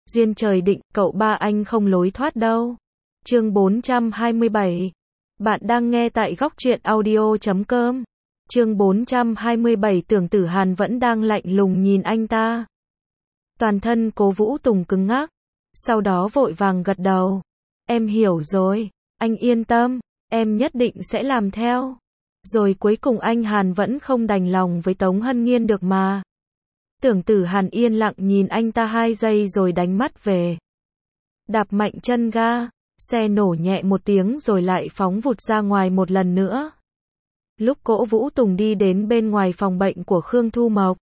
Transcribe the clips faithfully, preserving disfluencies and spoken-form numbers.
Duyên trời định, cậu ba anh không lối thoát đâu. Chương bốn trăm hai mươi bảy. Bạn đang nghe tại góc truyện audio chấm com. Chương bốn trăm hai mươi bảy. Tưởng Tử Hàn vẫn đang lạnh lùng nhìn anh ta. Toàn thân Cố Vũ Tùng cứng ngắc, sau đó vội vàng gật đầu. Em hiểu rồi, anh yên tâm, em nhất định sẽ làm theo. Rồi cuối cùng anh Hàn vẫn không đành lòng với Tống Hân Nghiên được mà. Tưởng Tử Hàn yên lặng nhìn anh ta hai giây rồi đánh mắt về. Đạp mạnh chân ga, xe nổ nhẹ một tiếng rồi lại phóng vụt ra ngoài một lần nữa. Lúc Cố Vũ Tùng đi đến bên ngoài phòng bệnh của Khương Thu Mộc,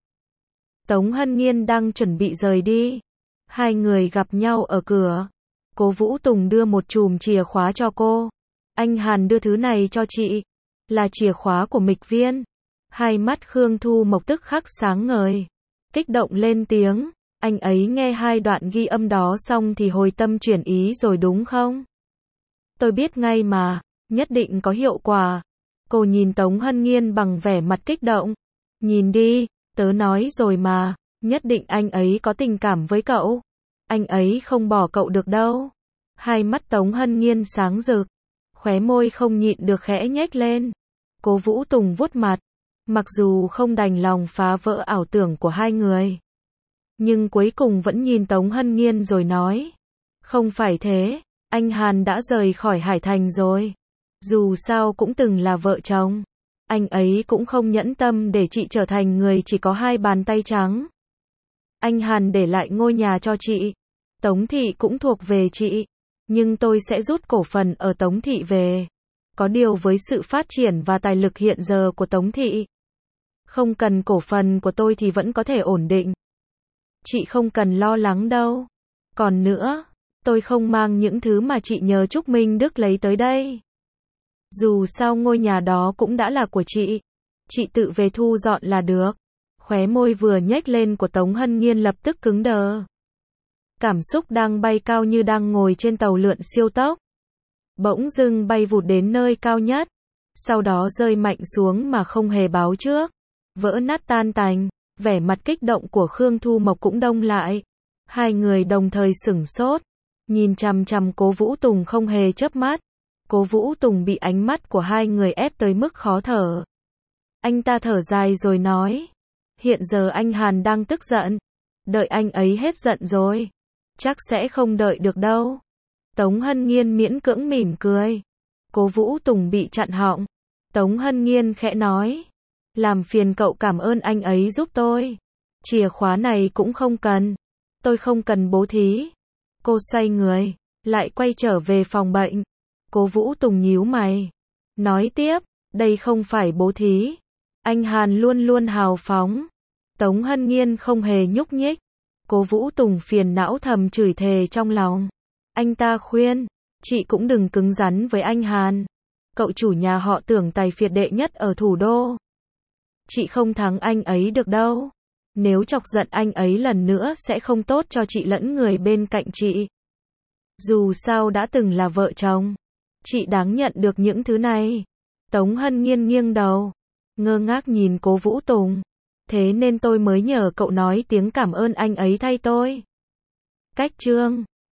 Tống Hân Nghiên đang chuẩn bị rời đi. Hai người gặp nhau ở cửa. Cố Vũ Tùng đưa một chùm chìa khóa cho cô. Anh Hàn đưa thứ này cho chị. Là chìa khóa của Mịch Viên. Hai mắt Khương Thu Mộc tức khắc sáng ngời. Kích động lên tiếng. Anh ấy nghe hai đoạn ghi âm đó xong thì hồi tâm chuyển ý rồi đúng không? Tôi biết ngay mà. Nhất định có hiệu quả. Cô nhìn Tống Hân Nghiên bằng vẻ mặt kích động. Nhìn đi, tớ nói rồi mà. Nhất định anh ấy có tình cảm với cậu. Anh ấy không bỏ cậu được đâu. Hai mắt Tống Hân Nghiên sáng rực. Khóe môi không nhịn được khẽ nhếch lên. Cố Vũ Tùng vuốt mặt. Mặc dù không đành lòng phá vỡ ảo tưởng của hai người, nhưng cuối cùng vẫn nhìn Tống Hân Nghiên rồi nói. Không phải thế, anh Hàn đã rời khỏi Hải Thành rồi. Dù sao cũng từng là vợ chồng. Anh ấy cũng không nhẫn tâm để chị trở thành người chỉ có hai bàn tay trắng. Anh Hàn để lại ngôi nhà cho chị. Tống thị cũng thuộc về chị. Nhưng tôi sẽ rút cổ phần ở Tống thị về. Có điều với sự phát triển và tài lực hiện giờ của Tống thị, không cần cổ phần của tôi thì vẫn có thể ổn định. Chị không cần lo lắng đâu. Còn nữa, tôi không mang những thứ mà chị nhờ Trúc Minh Đức lấy tới đây. Dù sao ngôi nhà đó cũng đã là của chị. Chị tự về thu dọn là được. Khóe môi vừa nhếch lên của Tống Hân Nghiên lập tức cứng đờ. Cảm xúc đang bay cao như đang ngồi trên tàu lượn siêu tốc. Bỗng dưng bay vụt đến nơi cao nhất. Sau đó rơi mạnh xuống mà không hề báo trước. Vỡ nát tan tành. Vẻ mặt kích động của Khương Thu Mộc cũng đông lại. Hai người đồng thời sửng sốt. Nhìn chằm chằm Cố Vũ Tùng không hề chớp mắt. Cố Vũ Tùng bị ánh mắt của hai người ép tới mức khó thở. Anh ta thở dài rồi nói. Hiện giờ anh Hàn đang tức giận. Đợi anh ấy hết giận rồi. Chắc sẽ không đợi được đâu. Tống Hân Nghiên miễn cưỡng mỉm cười. Cố Vũ Tùng bị chặn họng. Tống Hân Nghiên khẽ nói. Làm phiền cậu cảm ơn anh ấy giúp tôi. Chìa khóa này cũng không cần. Tôi không cần bố thí. Cô xoay người, lại quay trở về phòng bệnh. Cố Vũ Tùng nhíu mày. Nói tiếp, đây không phải bố thí. Anh Hàn luôn luôn hào phóng. Tống Hân Nghiên không hề nhúc nhích. Cố Vũ Tùng phiền não thầm chửi thề trong lòng. Anh ta khuyên, chị cũng đừng cứng rắn với anh Hàn. Cậu chủ nhà họ Tưởng tài phiệt đệ nhất ở thủ đô. Chị không thắng anh ấy được đâu. Nếu chọc giận anh ấy lần nữa sẽ không tốt cho chị lẫn người bên cạnh chị. Dù sao đã từng là vợ chồng. Chị đáng nhận được những thứ này. Tống Hân Nghiên nghiêng đầu, ngơ ngác nhìn Cố Vũ Tùng. Thế nên tôi mới nhờ cậu nói tiếng cảm ơn anh ấy thay tôi. Cách chương